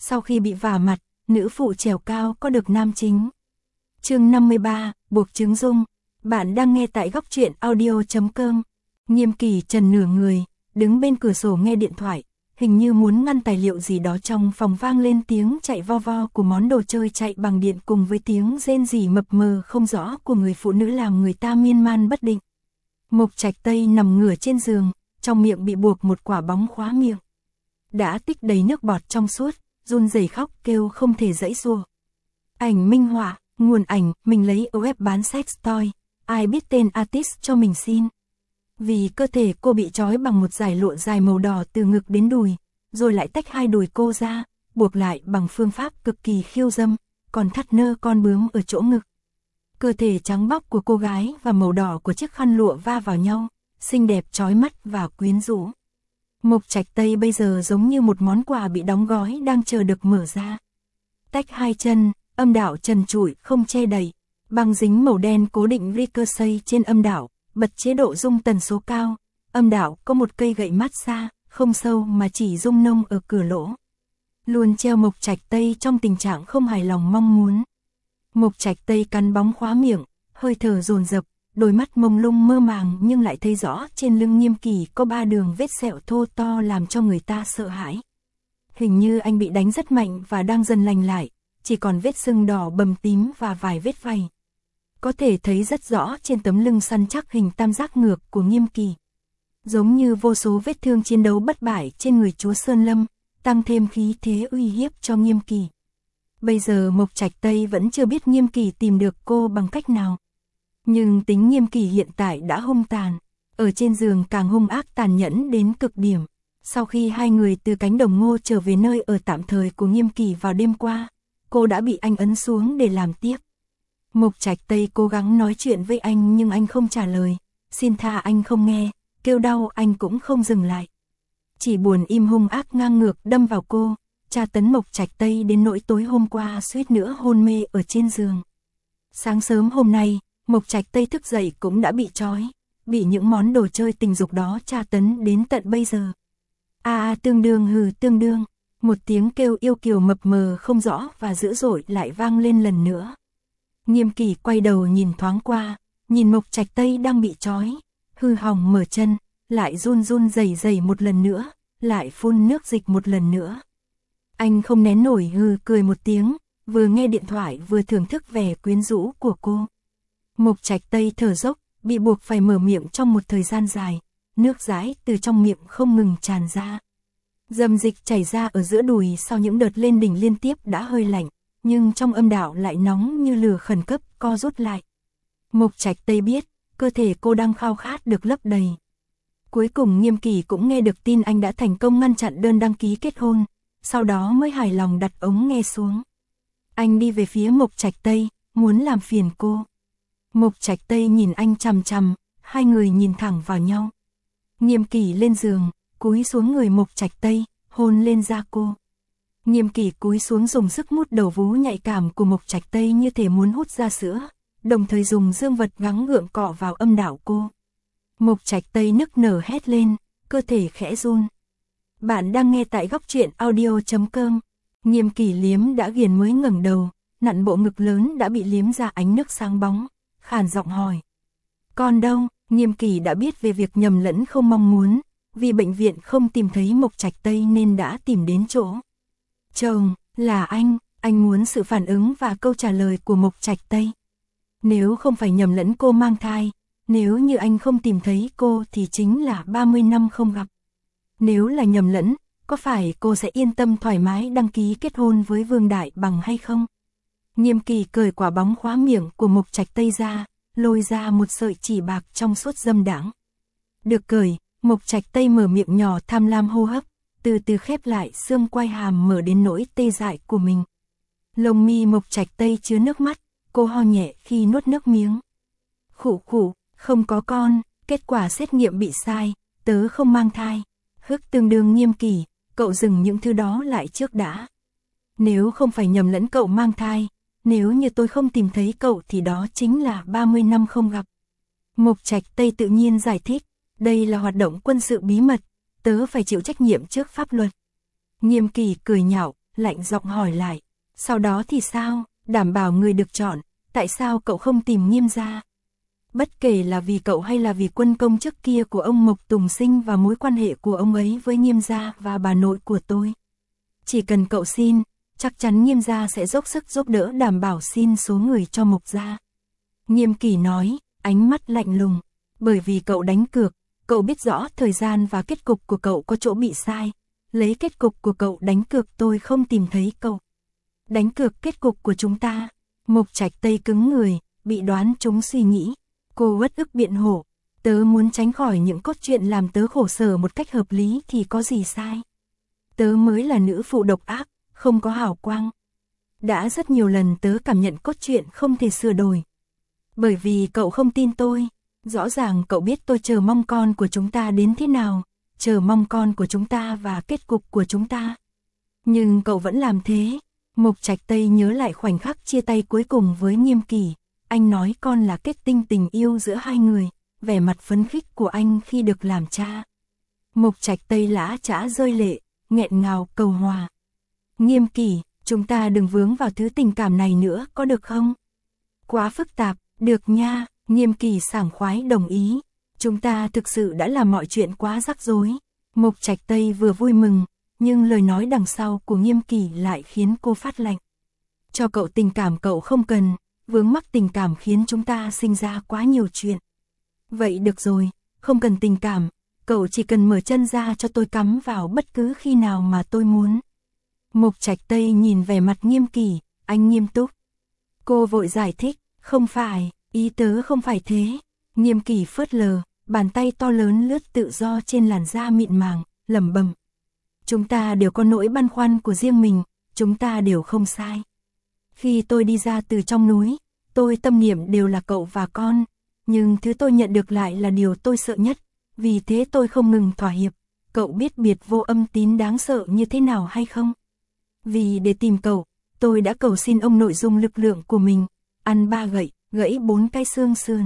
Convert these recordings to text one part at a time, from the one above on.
Sau khi bị vả mặt, nữ phụ trèo cao có được nam chính. Chương 53, buộc trứng dung. Bạn đang nghe tại góc truyện audio.com. Nghiêm Kỳ trần nửa người, đứng bên cửa sổ nghe điện thoại, hình như muốn ngăn tài liệu gì đó. Trong phòng vang lên tiếng chạy vo vo của món đồ chơi chạy bằng điện cùng với tiếng rên rỉ mập mờ không rõ của người phụ nữ làm người ta miên man bất định. Mộc Trạch Tây nằm ngửa trên giường, trong miệng bị buộc một quả bóng khóa miệng. Đã tích đầy nước bọt trong suốt, run rẩy khóc kêu không thể giãy giụa. Ảnh minh họa, nguồn ảnh, mình lấy ở web bán sex toy, ai biết tên artist cho mình xin. Vì cơ thể cô bị trói bằng một dải lụa dài màu đỏ từ ngực đến đùi, rồi lại tách hai đùi cô ra, buộc lại bằng phương pháp cực kỳ khiêu dâm, còn thắt nơ con bướm ở chỗ ngực. Cơ thể trắng bóc của cô gái và màu đỏ của chiếc khăn lụa va vào nhau, xinh đẹp chói mắt và quyến rũ. Mộc Trạch Tây bây giờ giống như một món quà bị đóng gói đang chờ được mở ra. Tách hai chân, âm đạo trần trụi không che đậy, băng dính màu đen cố định ricochet trên âm đạo, bật chế độ rung tần số cao. Âm đạo có một cây gậy massage, không sâu mà chỉ rung nông ở cửa lỗ. Luôn treo Mộc Trạch Tây trong tình trạng không hài lòng mong muốn. Mộc Trạch Tây cắn bóng khóa miệng, hơi thở dồn dập, đôi mắt mông lung mơ màng nhưng lại thấy rõ trên lưng Nghiêm Kỳ có 3 đường vết sẹo thô to làm cho người ta sợ hãi. Hình như anh bị đánh rất mạnh và đang dần lành lại, chỉ còn vết sưng đỏ bầm tím và vài vết vảy. Có thể thấy rất rõ trên tấm lưng săn chắc hình tam giác ngược của Nghiêm Kỳ. Giống như vô số vết thương chiến đấu bất bại trên người chúa Sơn Lâm, tăng thêm khí thế uy hiếp cho Nghiêm Kỳ. Bây giờ Mộc Trạch Tây vẫn chưa biết Nghiêm Kỳ tìm được cô bằng cách nào. Nhưng tính Nghiêm Kỳ hiện tại đã hung tàn, ở trên giường càng hung ác tàn nhẫn đến cực điểm. Sau khi hai người từ cánh đồng ngô trở về nơi ở tạm thời của Nghiêm Kỳ vào đêm qua, cô đã bị anh ấn xuống để làm tiếp. Mộc Trạch Tây cố gắng nói chuyện với anh nhưng anh không trả lời, xin tha anh không nghe, kêu đau anh cũng không dừng lại. Chỉ buồn im hung ác ngang ngược đâm vào cô, tra tấn Mộc Trạch Tây đến nỗi tối hôm qua suýt nữa hôn mê ở trên giường. Sáng sớm hôm nay, Mộc Trạch Tây thức dậy cũng đã bị trói, bị những món đồ chơi tình dục đó tra tấn đến tận bây giờ. Tương đương, một tiếng kêu yêu kiều mập mờ không rõ và dữ dội lại vang lên lần nữa. Nghiêm Kỳ quay đầu nhìn thoáng qua, nhìn Mộc Trạch Tây đang bị trói, hư hỏng mở chân, lại run run rẩy rẩy một lần nữa, lại phun nước dịch một lần nữa. Anh không nén nổi hừ cười một tiếng, vừa nghe điện thoại vừa thưởng thức vẻ quyến rũ của cô. Mộc Trạch Tây thở dốc, bị buộc phải mở miệng trong một thời gian dài, nước dãi từ trong miệng không ngừng tràn ra. Dầm dịch chảy ra ở giữa đùi sau những đợt lên đỉnh liên tiếp đã hơi lạnh, nhưng trong âm đạo lại nóng như lửa khẩn cấp co rút lại. Mộc Trạch Tây biết, cơ thể cô đang khao khát được lấp đầy. Cuối cùng Nghiêm Kỳ cũng nghe được tin anh đã thành công ngăn chặn đơn đăng ký kết hôn, sau đó mới hài lòng đặt ống nghe xuống. Anh đi về phía Mộc Trạch Tây, muốn làm phiền cô. Mộc Trạch Tây nhìn anh chằm chằm, hai người nhìn thẳng vào nhau. Nghiêm Kỳ lên giường, cúi xuống người Mộc Trạch Tây, hôn lên da cô. Nghiêm Kỳ cúi xuống dùng sức mút đầu vú nhạy cảm của Mộc Trạch Tây như thể muốn hút ra sữa, đồng thời dùng dương vật gắng gượng cọ vào âm đạo cô. Mộc Trạch Tây nức nở hét lên, cơ thể khẽ run. Bạn đang nghe tại góc truyện audio.com. Nghiêm Kỳ liếm đã ghiền mới ngẩng đầu, nặn bộ ngực lớn đã bị liếm ra ánh nước sáng bóng, khàn giọng hỏi. Con đâu? Nghiêm Kỳ đã biết về việc nhầm lẫn không mong muốn, vì bệnh viện không tìm thấy Mộc Trạch Tây nên đã tìm đến chỗ. Chồng, là anh muốn sự phản ứng và câu trả lời của Mộc Trạch Tây. Nếu không phải nhầm lẫn cô mang thai, nếu như anh không tìm thấy cô thì chính là 30 năm không gặp. Nếu là nhầm lẫn, có phải cô sẽ yên tâm thoải mái đăng ký kết hôn với Vương Đại Bằng hay không? Nghiêm Kỳ cởi quả bóng khóa miệng của Mộc Trạch Tây ra, lôi ra một sợi chỉ bạc trong suốt dâm đãng. Được cởi, Mộc Trạch Tây mở miệng nhỏ tham lam hô hấp, từ từ khép lại xương quai hàm mở đến nỗi tê dại của mình. Lông mi Mộc Trạch Tây chứa nước mắt, cô ho nhẹ khi nuốt nước miếng. Khụ khụ, không có con, kết quả xét nghiệm bị sai, tớ không mang thai. Hức tương đương Nghiêm Kỳ, cậu dừng những thứ đó lại trước đã. Nếu không phải nhầm lẫn cậu mang thai, nếu như tôi không tìm thấy cậu thì đó chính là 30 năm không gặp. Mộc Trạch Tây tự nhiên giải thích, đây là hoạt động quân sự bí mật, tớ phải chịu trách nhiệm trước pháp luật. Nghiêm Kỳ cười nhạo, lạnh giọng hỏi lại. Sau đó thì sao, đảm bảo người được chọn, tại sao cậu không tìm Nghiêm gia? Bất kể là vì cậu hay là vì quân công trước kia của ông Mộc Tùng Sinh và mối quan hệ của ông ấy với Nghiêm gia và bà nội của tôi. Chỉ cần cậu xin, chắc chắn Nghiêm gia sẽ dốc sức giúp đỡ đảm bảo xin số người cho Mộc gia. Nghiêm Kỳ nói, ánh mắt lạnh lùng, bởi vì cậu đánh cược, cậu biết rõ thời gian và kết cục của cậu có chỗ bị sai. Lấy kết cục của cậu đánh cược tôi không tìm thấy cậu. Đánh cược kết cục của chúng ta. Mộc Trạch Tây cứng người, bị đoán trúng suy nghĩ. Cô uất ức biện hộ, tớ muốn tránh khỏi những cốt truyện làm tớ khổ sở một cách hợp lý thì có gì sai. Tớ mới là nữ phụ độc ác, không có hào quang. Đã rất nhiều lần tớ cảm nhận cốt truyện không thể sửa đổi. Bởi vì cậu không tin tôi, rõ ràng cậu biết tôi chờ mong con của chúng ta đến thế nào, chờ mong con của chúng ta và kết cục của chúng ta. Nhưng cậu vẫn làm thế. Mộc Trạch Tây nhớ lại khoảnh khắc chia tay cuối cùng với Nghiêm Kỳ. Anh nói con là kết tinh tình yêu giữa hai người, vẻ mặt phấn khích của anh khi được làm cha. Mộc Trạch Tây lã chã rơi lệ, nghẹn ngào cầu hòa. Nghiêm Kỳ, chúng ta đừng vướng vào thứ tình cảm này nữa có được không? Quá phức tạp, được nha, Nghiêm Kỳ sảng khoái đồng ý. Chúng ta thực sự đã làm mọi chuyện quá rắc rối. Mộc Trạch Tây vừa vui mừng, nhưng lời nói đằng sau của Nghiêm Kỳ lại khiến cô phát lạnh. Cho cậu tình cảm cậu không cần, vướng mắc tình cảm khiến chúng ta sinh ra quá nhiều chuyện. Vậy được rồi, không cần tình cảm, cậu chỉ cần mở chân ra cho tôi cắm vào bất cứ khi nào mà tôi muốn. Mộc Trạch Tây nhìn vẻ mặt Nghiêm Kỳ, anh nghiêm túc. Cô vội giải thích, không phải, ý tớ không phải thế. Nghiêm Kỳ phớt lờ, bàn tay to lớn lướt tự do trên làn da mịn màng, lẩm bẩm. Chúng ta đều có nỗi băn khoăn của riêng mình, chúng ta đều không sai. Khi tôi đi ra từ trong núi, tôi tâm niệm đều là cậu và con, nhưng thứ tôi nhận được lại là điều tôi sợ nhất, vì thế tôi không ngừng thỏa hiệp. Cậu biết biệt vô âm tín đáng sợ như thế nào hay không? Vì để tìm cậu, tôi đã cầu xin ông nội dung lực lượng của mình, ăn 3 gậy, gãy 4 cái xương sườn.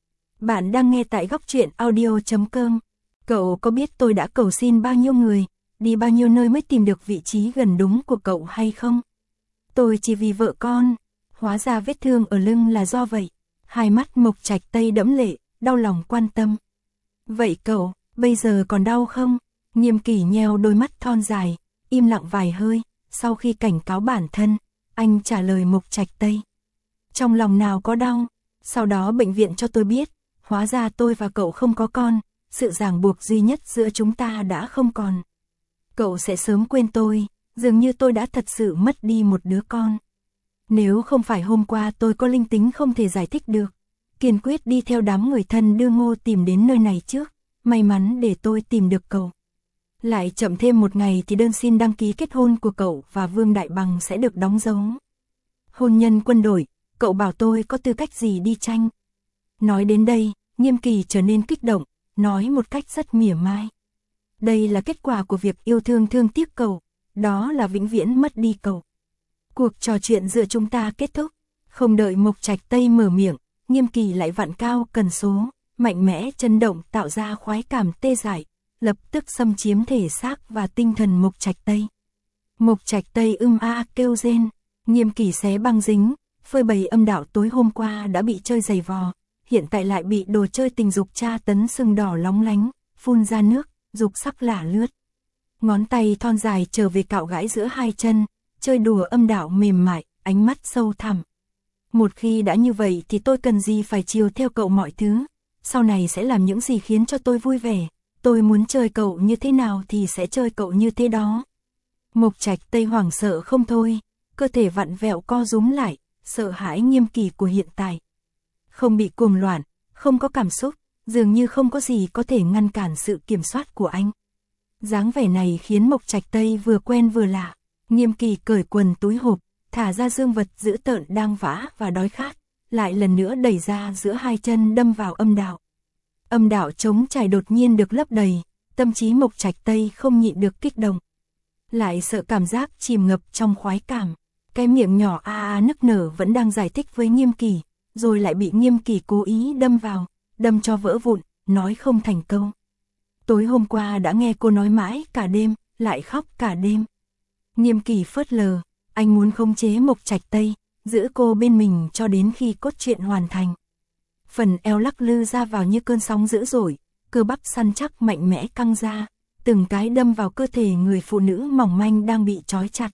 Bạn đang nghe tại góc truyện audio.com. Cậu có biết tôi đã cầu xin bao nhiêu người, đi bao nhiêu nơi mới tìm được vị trí gần đúng của cậu hay không? Tôi chỉ vì vợ con, hóa ra vết thương ở lưng là do vậy. Hai mắt Mộc Trạch Tây đẫm lệ, đau lòng quan tâm. Vậy cậu, bây giờ còn đau không? Nghiêm Kỳ nheo đôi mắt thon dài, im lặng vài hơi, sau khi cảnh cáo bản thân, anh trả lời Mộc Trạch Tây. Trong lòng nào có đau, sau đó bệnh viện cho tôi biết, hóa ra tôi và cậu không có con, sự ràng buộc duy nhất giữa chúng ta đã không còn. Cậu sẽ sớm quên tôi, dường như tôi đã thật sự mất đi một đứa con. Nếu không phải hôm qua tôi có linh tính không thể giải thích được, kiên quyết đi theo đám người thân đưa Ngô tìm đến nơi này trước, may mắn để tôi tìm được cậu. Lại chậm thêm một ngày thì đơn xin đăng ký kết hôn của cậu và Vương Đại Bằng sẽ được đóng dấu. Hôn nhân quân đội, cậu bảo tôi có tư cách gì đi tranh? Nói đến đây, Nghiêm Kỳ trở nên kích động, nói một cách rất mỉa mai. Đây là kết quả của việc yêu thương thương tiếc cậu, đó là vĩnh viễn mất đi cậu. Cuộc trò chuyện giữa chúng ta kết thúc, không đợi Mộc Trạch Tây mở miệng, Nghiêm Kỳ lại vặn cao cần số, mạnh mẽ chấn động tạo ra khoái cảm tê dại, lập tức xâm chiếm thể xác và tinh thần Mộc Trạch Tây. Mộc Trạch Tây kêu rên, Nghiêm Kỳ xé băng dính, phơi bày âm đạo tối hôm qua đã bị chơi giày vò, hiện tại lại bị đồ chơi tình dục tra tấn sưng đỏ lóng lánh, phun ra nước, dục sắc lả lướt. Ngón tay thon dài trở về cạo gãi giữa hai chân, chơi đùa âm đạo mềm mại, ánh mắt sâu thẳm. Một khi đã như vậy thì tôi cần gì phải chiều theo cậu mọi thứ, sau này sẽ làm những gì khiến cho tôi vui vẻ, tôi muốn chơi cậu như thế nào thì sẽ chơi cậu như thế đó. Mộc Trạch Tây hoảng sợ không thôi, cơ thể vặn vẹo co rúm lại, sợ hãi Nghiêm Kỳ của hiện tại. Không bị cuồng loạn, không có cảm xúc, dường như không có gì có thể ngăn cản sự kiểm soát của anh. Dáng vẻ này khiến Mộc Trạch Tây vừa quen vừa lạ. Nghiêm Kỳ cởi quần túi hộp, thả ra dương vật dữ tợn đang vã và đói khát, lại lần nữa đẩy ra giữa hai chân đâm vào âm đạo. Âm đạo trống trải đột nhiên được lấp đầy, tâm trí Mộc Trạch Tây không nhịn được kích động. Lại sợ cảm giác chìm ngập trong khoái cảm. Cái miệng nhỏ nức nở vẫn đang giải thích với Nghiêm Kỳ, rồi lại bị Nghiêm Kỳ cố ý đâm vào, đâm cho vỡ vụn, nói không thành câu. Tối hôm qua đã nghe cô nói mãi cả đêm, lại khóc cả đêm. Nghiêm Kỳ phớt lờ, anh muốn khống chế Mộc Trạch Tây, giữ cô bên mình cho đến khi cốt truyện hoàn thành. Phần eo lắc lư ra vào như cơn sóng dữ dội, cơ bắp săn chắc mạnh mẽ căng ra, từng cái đâm vào cơ thể người phụ nữ mỏng manh đang bị trói chặt.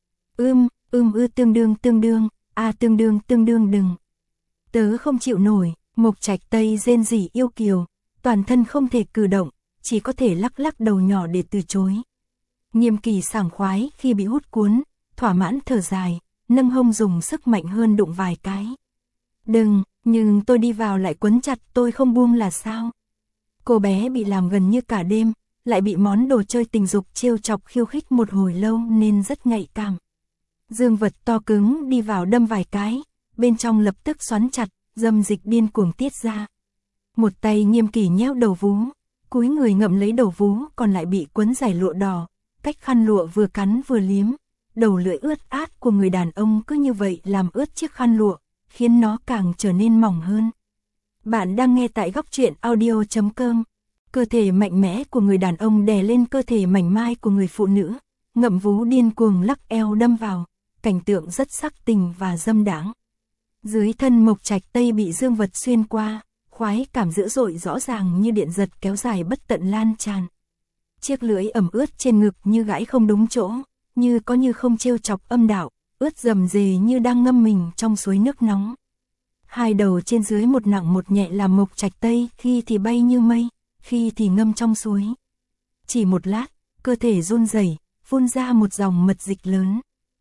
Tương đương, tương đương đừng. Tớ không chịu nổi, Mộc Trạch Tây rên rỉ yêu kiều, toàn thân không thể cử động, chỉ có thể lắc lắc đầu nhỏ để từ chối. Nghiêm Kỳ sảng khoái khi bị hút cuốn, thỏa mãn thở dài, nâng hông dùng sức mạnh hơn đụng vài cái. Đừng, nhưng tôi đi vào lại quấn chặt tôi không buông là sao? Cô bé bị làm gần như cả đêm, lại bị món đồ chơi tình dục trêu chọc khiêu khích một hồi lâu nên rất nhạy cảm. Dương vật to cứng đi vào đâm vài cái, bên trong lập tức xoắn chặt, dâm dịch điên cuồng tiết ra. Một tay Nghiêm Kỳ nhéo đầu vú, cúi người ngậm lấy đầu vú còn lại bị quấn giải lụa đỏ, cách khăn lụa vừa cắn vừa liếm. Đầu lưỡi ướt át của người đàn ông cứ như vậy làm ướt chiếc khăn lụa, khiến nó càng trở nên mỏng hơn. Bạn đang nghe tại góc truyện audio.com. Cơ thể mạnh mẽ của người đàn ông đè lên cơ thể mảnh mai của người phụ nữ, ngậm vú điên cuồng lắc eo đâm vào, cảnh tượng rất sắc tình và dâm đãng. Dưới thân Mộc Trạch Tây bị dương vật xuyên qua, khoái cảm dữ dội rõ ràng như điện giật kéo dài bất tận lan tràn. Chiếc lưỡi ẩm ướt trên ngực như gãi không đúng chỗ, như có như không trêu chọc âm đạo, ướt rầm rề như đang ngâm mình trong suối nước nóng. Hai đầu trên dưới một nặng một nhẹ làm Mộc Trạch Tây khi thì bay như mây, khi thì ngâm trong suối. Chỉ một lát, cơ thể run rẩy, phun ra một dòng mật dịch lớn.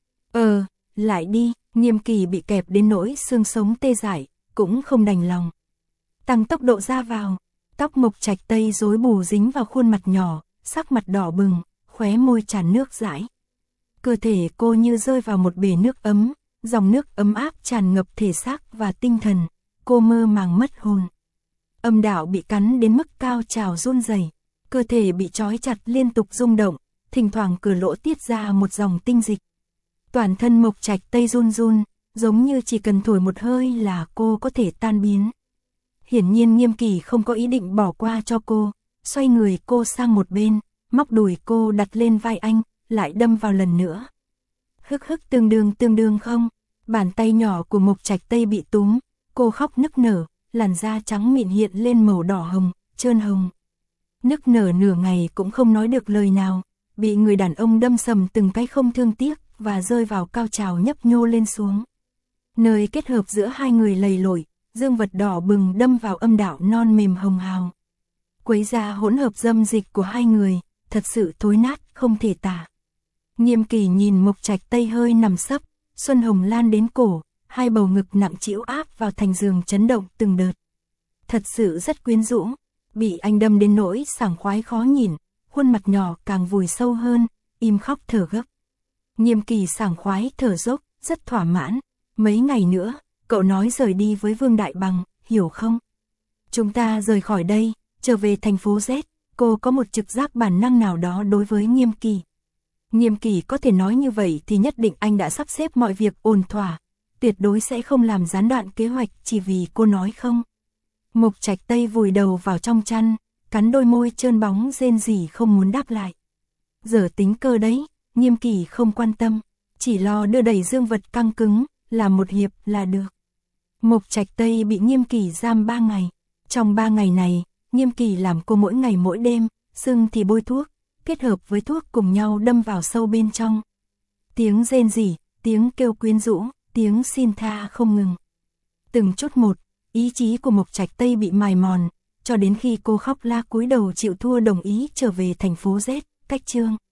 Lại đi, Nghiêm Kỳ bị kẹp đến nỗi xương sống tê dại, cũng không đành lòng. Tăng tốc độ ra vào, tóc Mộc Trạch Tây rối bù dính vào khuôn mặt nhỏ, sắc mặt đỏ bừng, khóe môi tràn nước dãi. Cơ thể cô như rơi vào một bể nước ấm, dòng nước ấm áp tràn ngập thể xác và tinh thần, cô mơ màng mất hồn. Âm đạo bị cắn đến mức cao trào run rẩy, cơ thể bị trói chặt liên tục rung động, thỉnh thoảng cửa lỗ tiết ra một dòng tinh dịch. Toàn thân Mộc Trạch Tây run run, giống như chỉ cần thổi một hơi là cô có thể tan biến. Hiển nhiên Nghiêm Kỳ không có ý định bỏ qua cho cô, xoay người cô sang một bên, móc đùi cô đặt lên vai anh, lại đâm vào lần nữa. Tương đương không, bàn tay nhỏ của Mộc Trạch Tây bị túm, cô khóc nức nở, làn da trắng mịn hiện lên màu đỏ hồng, trơn hồng. Nức nở nửa ngày cũng không nói được lời nào, bị người đàn ông đâm sầm từng cái không thương tiếc và rơi vào cao trào nhấp nhô lên xuống. Nơi kết hợp giữa hai người lầy lội, dương vật đỏ bừng đâm vào âm đạo non mềm hồng hào. Quấy ra hỗn hợp dâm dịch của hai người, thật sự thối nát không thể tả. Nghiêm Kỳ nhìn Mộc Trạch Tây hơi nằm sấp, xuân hồng lan đến cổ, hai bầu ngực nặng trĩu áp vào thành giường chấn động từng đợt. Thật sự rất quyến rũ, bị anh đâm đến nỗi sảng khoái khó nhìn, khuôn mặt nhỏ càng vùi sâu hơn, im khóc thở gấp. Nghiêm Kỳ sảng khoái thở dốc, rất thỏa mãn. Mấy ngày nữa, cậu nói rời đi với Vương Đại Bằng, hiểu không? Chúng ta rời khỏi đây, trở về thành phố Z, cô có một trực giác bản năng nào đó đối với Nghiêm Kỳ. Nghiêm Kỳ có thể nói như vậy thì nhất định anh đã sắp xếp mọi việc ổn thỏa, tuyệt đối sẽ không làm gián đoạn kế hoạch chỉ vì cô nói không. Mộc Trạch Tây vùi đầu vào trong chăn, cắn đôi môi trơn bóng rên rỉ không muốn đáp lại. Giờ tính cơ đấy, Nghiêm Kỳ không quan tâm, chỉ lo đưa đẩy dương vật căng cứng, làm một hiệp là được. Mộc Trạch Tây bị Nghiêm Kỳ giam 3 ngày. Trong 3 ngày này, Nghiêm Kỳ làm cô mỗi ngày mỗi đêm, sưng thì bôi thuốc, kết hợp với thuốc cùng nhau đâm vào sâu bên trong. Tiếng rên rỉ, tiếng kêu quyến rũ, tiếng xin tha không ngừng. Từng chút một, ý chí của Mộc Trạch Tây bị mài mòn, cho đến khi cô khóc la cúi đầu chịu thua đồng ý trở về thành phố Z, cách chương.